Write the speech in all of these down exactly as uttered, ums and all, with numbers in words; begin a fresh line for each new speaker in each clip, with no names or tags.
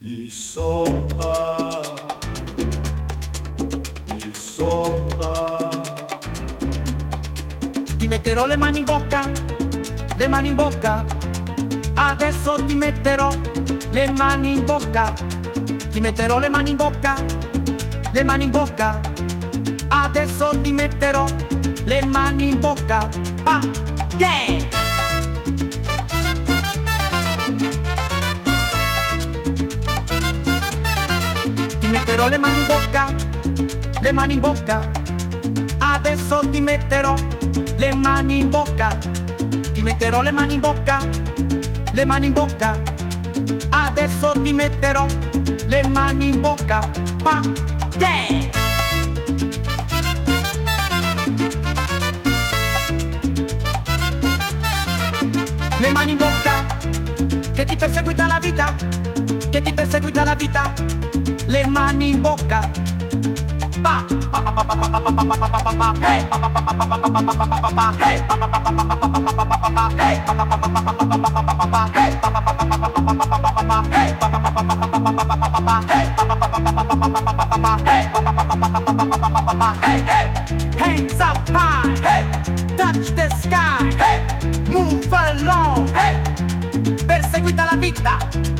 Il sopra, il sopra.
Ti metterò le mani in bocca, le mani in bocca. Adesso ti metterò le mani in bocca. Ti metterò le mani in bocca, le mani in bocca. Adesso ti metterò le mani in bocca. Ah, yeah! Ti metterò le mani in bocca, le mani in bocca. Adesso ti metterò le mani in bocca. Ti metterò le mani in bocca, le mani in bocca. Adesso ti metterò le mani in bocca. Pa, yeah! Le mani in bocca, che ti perseguita la vita, che ti perseguita la vita. Le mani in bocca. Pa, pa, pa, pa, pa, pa, pa, pa, pa, pa, pa, pa, hey, pa, pa, pa, pa, pa, pa, pa, pa, pa, pa, pa, hey, pa, pa, pa, pa, pa, pa, pa, pa, pa, pa, hey, pa, pa, pa, pa, pa, pa, pa, pa, pa, pa, pa, hey, pa, pa, pa, pa, pa, pa, pa, pa, pa, pa, pa, hey, pa, pa, pa, pa, pa, pa, pa, pa, pa, pa, pa, hey, pa, pa, pa, pa, pa, pa, pa, pa, pa, pa, pa, hey, pa, pa, pa, pa, pa, pa, pa, pa, pa, pa, hey, hey, hands up high, hey, touch the sky, hey, move along, hey, perseguita la vita.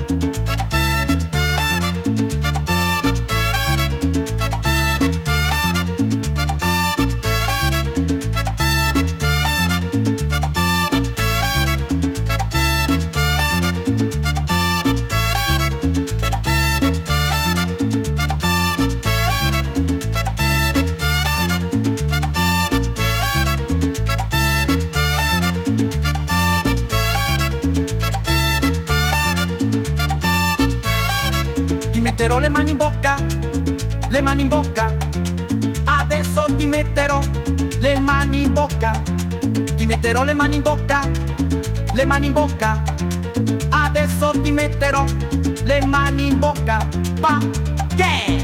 Ti metterò le mani in bocca, le mani in bocca. Adesso ti metterò le mani in bocca. Ti metterò le mani in bocca, le mani in bocca. Adesso ti metterò le mani in bocca. Pa, yeah!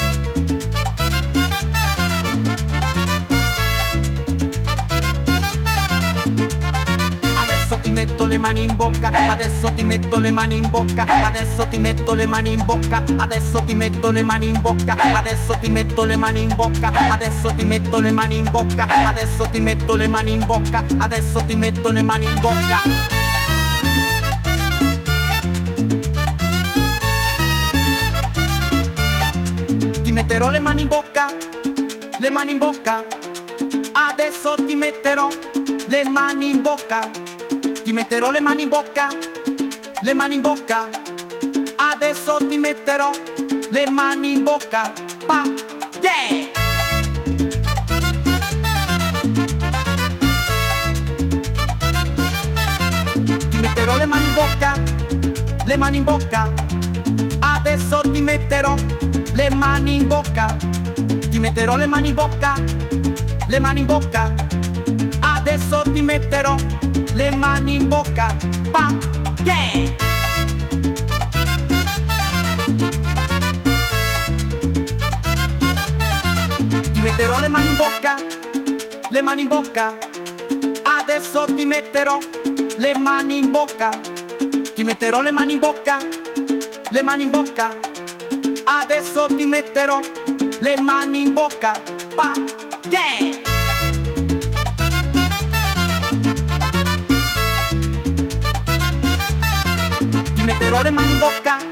Adesso ti metto le mani in bocca, adesso ti metto le mani in bocca, adesso ti metto le mani in bocca, adesso ti metto le mani in bocca, adesso ti metto le mani in bocca, adesso ti metto le mani in bocca, adesso ti metto le mani in bocca, adesso ti metto le mani in bocca. Ti metterò le mani in bocca, le mani in bocca. Adesso ti metterò le mani in bocca. Ti metterò le mani in bocca, le mani in bocca. Adesso ti metterò le mani in bocca. Pa, yeah! Ti metterò le mani in bocca, le mani in bocca. Adesso ti metterò le mani in bocca. Ti metterò le mani in bocca, le mani in bocca. Adesso ti metterò le mani in bocca. Pa, yeah! Ti metterò le mani in bocca, le mani in bocca. Adesso ti metterò le mani in bocca. Ti metterò le mani in bocca, le mani in bocca. Adesso ti metterò le mani in bocca. Pa, yeah! Ti metterò le mani in bocca,